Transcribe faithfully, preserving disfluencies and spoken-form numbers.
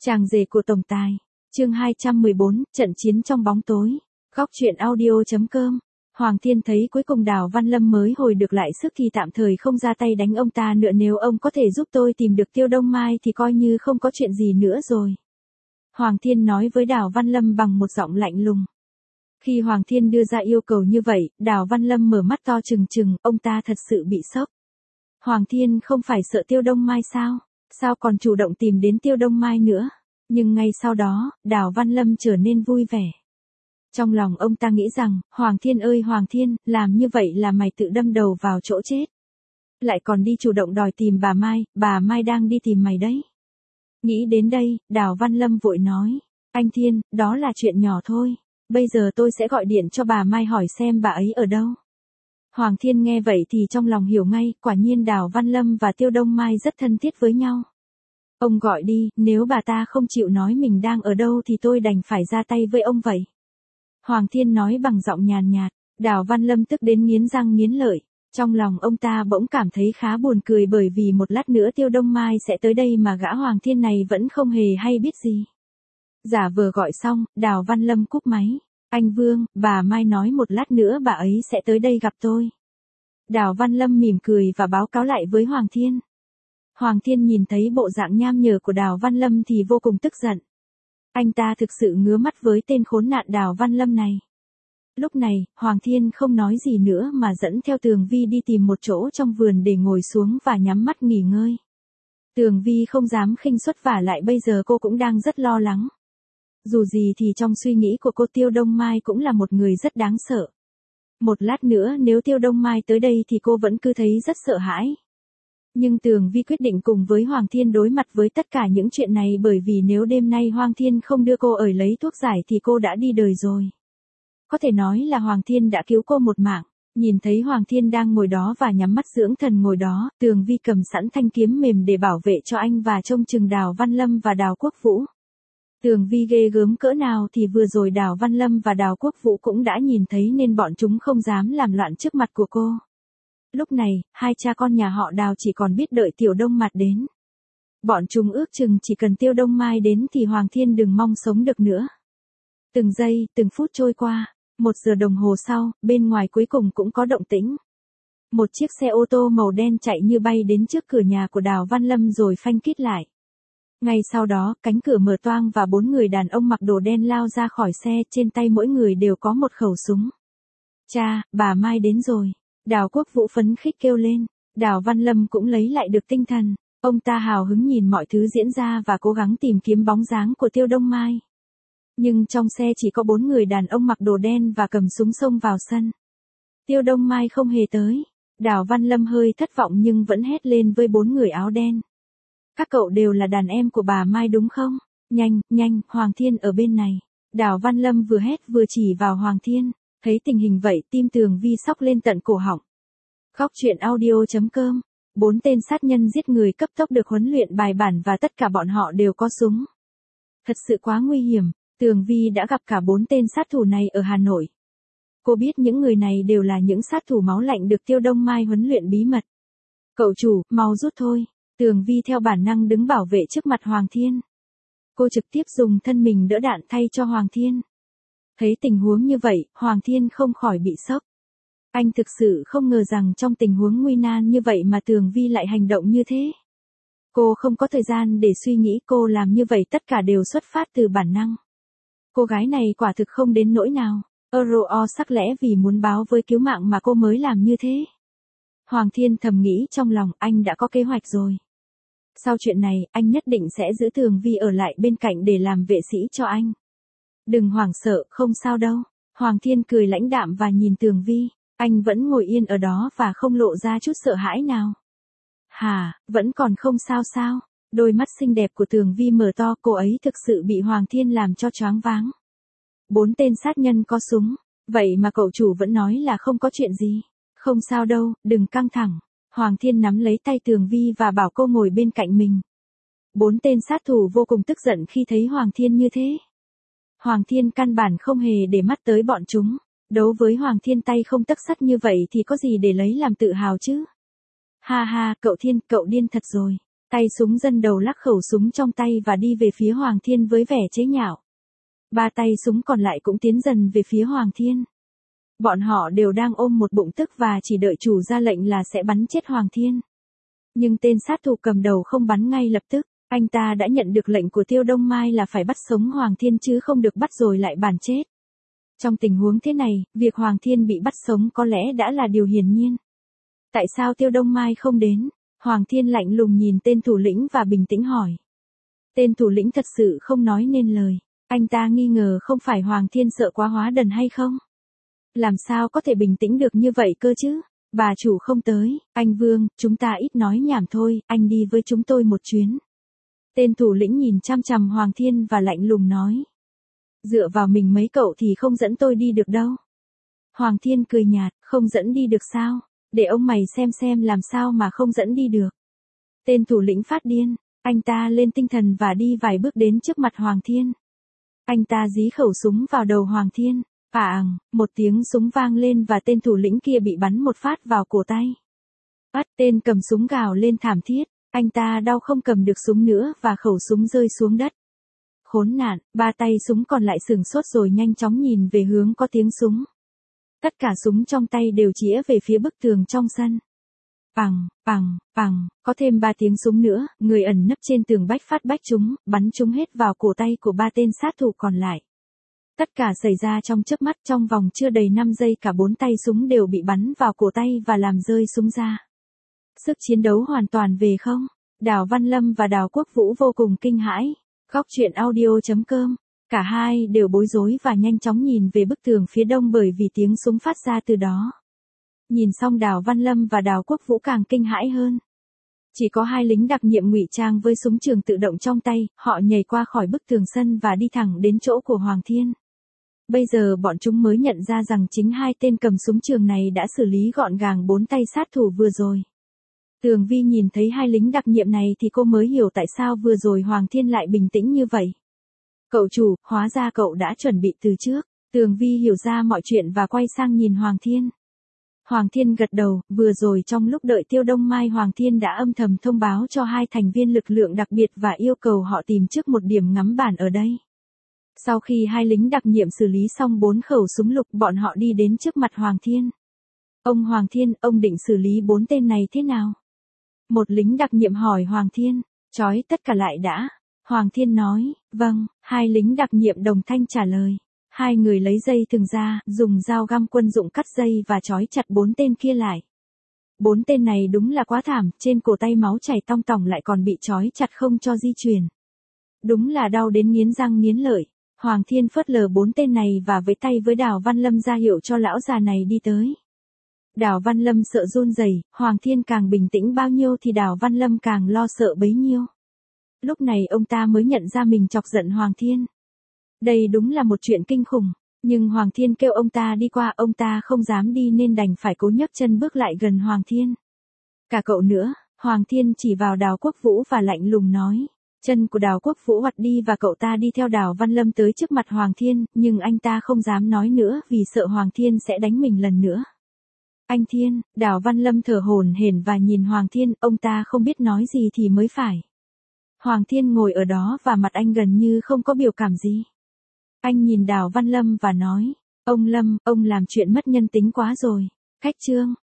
Chàng rể của tổng tài. Chương hai trăm mười bốn, trận chiến trong bóng tối. Góc truyện audio.com. Hoàng Thiên thấy cuối cùng Đào Văn Lâm mới hồi được lại sức thì tạm thời không ra tay đánh ông ta nữa, nếu ông có thể giúp tôi tìm được Tiêu Đông Mai thì coi như không có chuyện gì nữa rồi. Hoàng Thiên nói với Đào Văn Lâm bằng một giọng lạnh lùng. Khi Hoàng Thiên đưa ra yêu cầu như vậy, Đào Văn Lâm mở mắt to trừng trừng, ông ta thật sự bị sốc. Hoàng Thiên không phải sợ Tiêu Đông Mai sao? Sao còn chủ động tìm đến Tiêu Đông Mai nữa? Nhưng ngay sau đó, Đào Văn Lâm trở nên vui vẻ. Trong lòng ông ta nghĩ rằng, Hoàng Thiên ơi Hoàng Thiên, làm như vậy là mày tự đâm đầu vào chỗ chết. Lại còn đi chủ động đòi tìm bà Mai, bà Mai đang đi tìm mày đấy. Nghĩ đến đây, Đào Văn Lâm vội nói, anh Thiên, đó là chuyện nhỏ thôi. Bây giờ tôi sẽ gọi điện cho bà Mai hỏi xem bà ấy ở đâu. Hoàng Thiên nghe vậy thì trong lòng hiểu ngay, quả nhiên Đào Văn Lâm và Tiêu Đông Mai rất thân thiết với nhau. Ông gọi đi, nếu bà ta không chịu nói mình đang ở đâu thì tôi đành phải ra tay với ông vậy. Hoàng Thiên nói bằng giọng nhàn nhạt, Đào Văn Lâm tức đến nghiến răng nghiến lợi. Trong lòng ông ta bỗng cảm thấy khá buồn cười bởi vì một lát nữa Tiêu Đông Mai sẽ tới đây mà gã Hoàng Thiên này vẫn không hề hay biết gì. Giả vờ gọi xong, Đào Văn Lâm cúp máy. Anh Vương, bà Mai nói một lát nữa bà ấy sẽ tới đây gặp tôi. Đào Văn Lâm mỉm cười và báo cáo lại với Hoàng Thiên. Hoàng Thiên nhìn thấy bộ dạng nham nhở của Đào Văn Lâm thì vô cùng tức giận. Anh ta thực sự ngứa mắt với tên khốn nạn Đào Văn Lâm này. Lúc này, Hoàng Thiên không nói gì nữa mà dẫn theo Tường Vi đi tìm một chỗ trong vườn để ngồi xuống và nhắm mắt nghỉ ngơi. Tường Vi không dám khinh suất, vả lại bây giờ cô cũng đang rất lo lắng. Dù gì thì trong suy nghĩ của cô Tiêu Đông Mai cũng là một người rất đáng sợ. Một lát nữa nếu Tiêu Đông Mai tới đây thì cô vẫn cứ thấy rất sợ hãi. Nhưng Tường Vi quyết định cùng với Hoàng Thiên đối mặt với tất cả những chuyện này, bởi vì nếu đêm nay Hoàng Thiên không đưa cô ở lấy thuốc giải thì cô đã đi đời rồi. Có thể nói là Hoàng Thiên đã cứu cô một mạng. Nhìn thấy Hoàng Thiên đang ngồi đó và nhắm mắt dưỡng thần ngồi đó, Tường Vi cầm sẵn thanh kiếm mềm để bảo vệ cho anh và trông chừng Đào Văn Lâm và Đào Quốc Vũ. Tường Vi ghê gớm cỡ nào thì vừa rồi Đào Văn Lâm và Đào Quốc Vũ cũng đã nhìn thấy nên bọn chúng không dám làm loạn trước mặt của cô. Lúc này, hai cha con nhà họ Đào chỉ còn biết đợi Tiểu Đông Mặt đến. Bọn chúng ước chừng chỉ cần Tiêu Đông Mai đến thì Hoàng Thiên đừng mong sống được nữa. Từng giây, từng phút trôi qua, một giờ đồng hồ sau, bên ngoài cuối cùng cũng có động tĩnh. Một chiếc xe ô tô màu đen chạy như bay đến trước cửa nhà của Đào Văn Lâm rồi phanh kít lại. Ngay sau đó, cánh cửa mở toang và bốn người đàn ông mặc đồ đen lao ra khỏi xe, trên tay mỗi người đều có một khẩu súng. Cha, bà Mai đến rồi. Đào Quốc Vũ phấn khích kêu lên. Đào Văn Lâm cũng lấy lại được tinh thần. Ông ta hào hứng nhìn mọi thứ diễn ra và cố gắng tìm kiếm bóng dáng của Tiêu Đông Mai. Nhưng trong xe chỉ có bốn người đàn ông mặc đồ đen và cầm súng xông vào sân. Tiêu Đông Mai không hề tới. Đào Văn Lâm hơi thất vọng nhưng vẫn hét lên với bốn người áo đen. Các cậu đều là đàn em của bà Mai đúng không? Nhanh, nhanh, Hoàng Thiên ở bên này. Đào Văn Lâm vừa hét vừa chỉ vào Hoàng Thiên. Thấy tình hình vậy, tim Tường Vi sóc lên tận cổ họng. Góc truyện audio.com. Bốn tên sát nhân giết người cấp tốc được huấn luyện bài bản và tất cả bọn họ đều có súng. Thật sự quá nguy hiểm. Tường Vi đã gặp cả bốn tên sát thủ này ở Hà Nội. Cô biết những người này đều là những sát thủ máu lạnh được Tiêu Đông Mai huấn luyện bí mật. Cậu chủ, mau rút thôi. Tường Vi theo bản năng đứng bảo vệ trước mặt Hoàng Thiên. Cô trực tiếp dùng thân mình đỡ đạn thay cho Hoàng Thiên. Thấy tình huống như vậy, Hoàng Thiên không khỏi bị sốc. Anh thực sự không ngờ rằng trong tình huống nguy nan như vậy mà Tường Vi lại hành động như thế. Cô không có thời gian để suy nghĩ, cô làm như vậy tất cả đều xuất phát từ bản năng. Cô gái này quả thực không đến nỗi nào. Euro sắc lẽ vì muốn báo với cứu mạng mà cô mới làm như thế. Hoàng Thiên thầm nghĩ trong lòng, anh đã có kế hoạch rồi. Sau chuyện này, anh nhất định sẽ giữ Tường Vi ở lại bên cạnh để làm vệ sĩ cho anh. Đừng hoảng sợ, không sao đâu. Hoàng Thiên cười lãnh đạm và nhìn Tường Vi. Anh vẫn ngồi yên ở đó và không lộ ra chút sợ hãi nào. Hà, vẫn còn không sao sao. Đôi mắt xinh đẹp của Tường Vi mở to, cô ấy thực sự bị Hoàng Thiên làm cho choáng váng. Bốn tên sát nhân có súng. Vậy mà cậu chủ vẫn nói là không có chuyện gì. Không sao đâu, đừng căng thẳng. Hoàng Thiên nắm lấy tay Tường Vi và bảo cô ngồi bên cạnh mình. Bốn tên sát thủ vô cùng tức giận khi thấy Hoàng Thiên như thế. Hoàng Thiên căn bản không hề để mắt tới bọn chúng. Đấu với Hoàng Thiên tay không tấc sắt như vậy thì có gì để lấy làm tự hào chứ. Ha ha, cậu Thiên, cậu điên thật rồi. Tay súng dân đầu lắc khẩu súng trong tay và đi về phía Hoàng Thiên với vẻ chế nhạo. Ba tay súng còn lại cũng tiến dần về phía Hoàng Thiên. Bọn họ đều đang ôm một bụng tức và chỉ đợi chủ ra lệnh là sẽ bắn chết Hoàng Thiên. Nhưng tên sát thủ cầm đầu không bắn ngay lập tức, anh ta đã nhận được lệnh của Tiêu Đông Mai là phải bắt sống Hoàng Thiên chứ không được bắt rồi lại bàn chết. Trong tình huống thế này, việc Hoàng Thiên bị bắt sống có lẽ đã là điều hiển nhiên. Tại sao Tiêu Đông Mai không đến? Hoàng Thiên lạnh lùng nhìn tên thủ lĩnh và bình tĩnh hỏi. Tên thủ lĩnh thật sự không nói nên lời. Anh ta nghi ngờ không phải Hoàng Thiên sợ quá hóa đần hay không? Làm sao có thể bình tĩnh được như vậy cơ chứ? Bà chủ không tới, anh Vương, chúng ta ít nói nhảm thôi, anh đi với chúng tôi một chuyến. Tên thủ lĩnh nhìn chăm chằm Hoàng Thiên và lạnh lùng nói. Dựa vào mình mấy cậu thì không dẫn tôi đi được đâu. Hoàng Thiên cười nhạt, không dẫn đi được sao? Để ông mày xem xem làm sao mà không dẫn đi được. Tên thủ lĩnh phát điên, anh ta lên tinh thần và đi vài bước đến trước mặt Hoàng Thiên. Anh ta dí khẩu súng vào đầu Hoàng Thiên. À ằng, một tiếng súng vang lên và tên thủ lĩnh kia bị bắn một phát vào cổ tay. Bắt tên cầm súng gào lên thảm thiết, anh ta đau không cầm được súng nữa và khẩu súng rơi xuống đất. Khốn nạn, ba tay súng còn lại sửng sốt rồi nhanh chóng nhìn về hướng có tiếng súng. Tất cả súng trong tay đều chĩa về phía bức tường trong sân. Pằng, pằng, pằng, có thêm ba tiếng súng nữa, người ẩn nấp trên tường bách phát bách chúng, bắn chúng hết vào cổ tay của ba tên sát thủ còn lại. Tất cả xảy ra trong chớp mắt, trong vòng chưa đầy năm giây cả bốn tay súng đều bị bắn vào cổ tay và làm rơi súng ra. Sức chiến đấu hoàn toàn về không. Đào Văn Lâm và Đào Quốc Vũ vô cùng kinh hãi. Góc truyện audio chấm com. Cả hai đều bối rối và nhanh chóng nhìn về bức tường phía đông bởi vì tiếng súng phát ra từ đó. Nhìn xong Đào Văn Lâm và Đào Quốc Vũ càng kinh hãi hơn. Chỉ có hai lính đặc nhiệm ngụy trang với súng trường tự động trong tay, họ nhảy qua khỏi bức tường sân và đi thẳng đến chỗ của Hoàng Thiên. Bây giờ bọn chúng mới nhận ra rằng chính hai tên cầm súng trường này đã xử lý gọn gàng bốn tay sát thủ vừa rồi. Tường Vi nhìn thấy hai lính đặc nhiệm này thì cô mới hiểu tại sao vừa rồi Hoàng Thiên lại bình tĩnh như vậy. Cậu chủ, hóa ra cậu đã chuẩn bị từ trước. Tường Vi hiểu ra mọi chuyện và quay sang nhìn Hoàng Thiên. Hoàng Thiên gật đầu, vừa rồi trong lúc đợi Tiêu Đông Mai Hoàng Thiên đã âm thầm thông báo cho hai thành viên lực lượng đặc biệt và yêu cầu họ tìm trước một điểm ngắm bản ở đây. Sau khi hai lính đặc nhiệm xử lý xong bốn khẩu súng lục, bọn họ đi đến trước mặt Hoàng Thiên. Ông Hoàng Thiên, ông định xử lý bốn tên này thế nào? Một lính đặc nhiệm hỏi Hoàng Thiên, trói tất cả lại đã. Hoàng Thiên nói, vâng, hai lính đặc nhiệm đồng thanh trả lời. Hai người lấy dây thừng ra, dùng dao găm quân dụng cắt dây và trói chặt bốn tên kia lại. Bốn tên này đúng là quá thảm, trên cổ tay máu chảy tong tỏng lại còn bị trói chặt không cho di chuyển. Đúng là đau đến nghiến răng nghiến lợi. Hoàng Thiên phớt lờ bốn tên này và vẫy tay với Đào Văn Lâm ra hiệu cho lão già này đi tới. Đào Văn Lâm sợ run rẩy, Hoàng Thiên càng bình tĩnh bao nhiêu thì Đào Văn Lâm càng lo sợ bấy nhiêu. Lúc này ông ta mới nhận ra mình chọc giận Hoàng Thiên. Đây đúng là một chuyện kinh khủng, nhưng Hoàng Thiên kêu ông ta đi qua, ông ta không dám đi nên đành phải cố nhấc chân bước lại gần Hoàng Thiên. Cả cậu nữa, Hoàng Thiên chỉ vào Đào Quốc Vũ và lạnh lùng nói. Chân của Đào Quốc Vũ hoạt đi và cậu ta đi theo Đào Văn Lâm tới trước mặt Hoàng Thiên, nhưng anh ta không dám nói nữa vì sợ Hoàng Thiên sẽ đánh mình lần nữa. Anh Thiên, Đào Văn Lâm thở hổn hển và nhìn Hoàng Thiên, ông ta không biết nói gì thì mới phải. Hoàng Thiên ngồi ở đó và mặt anh gần như không có biểu cảm gì. Anh nhìn Đào Văn Lâm và nói, ông Lâm, ông làm chuyện mất nhân tính quá rồi. Khách trương,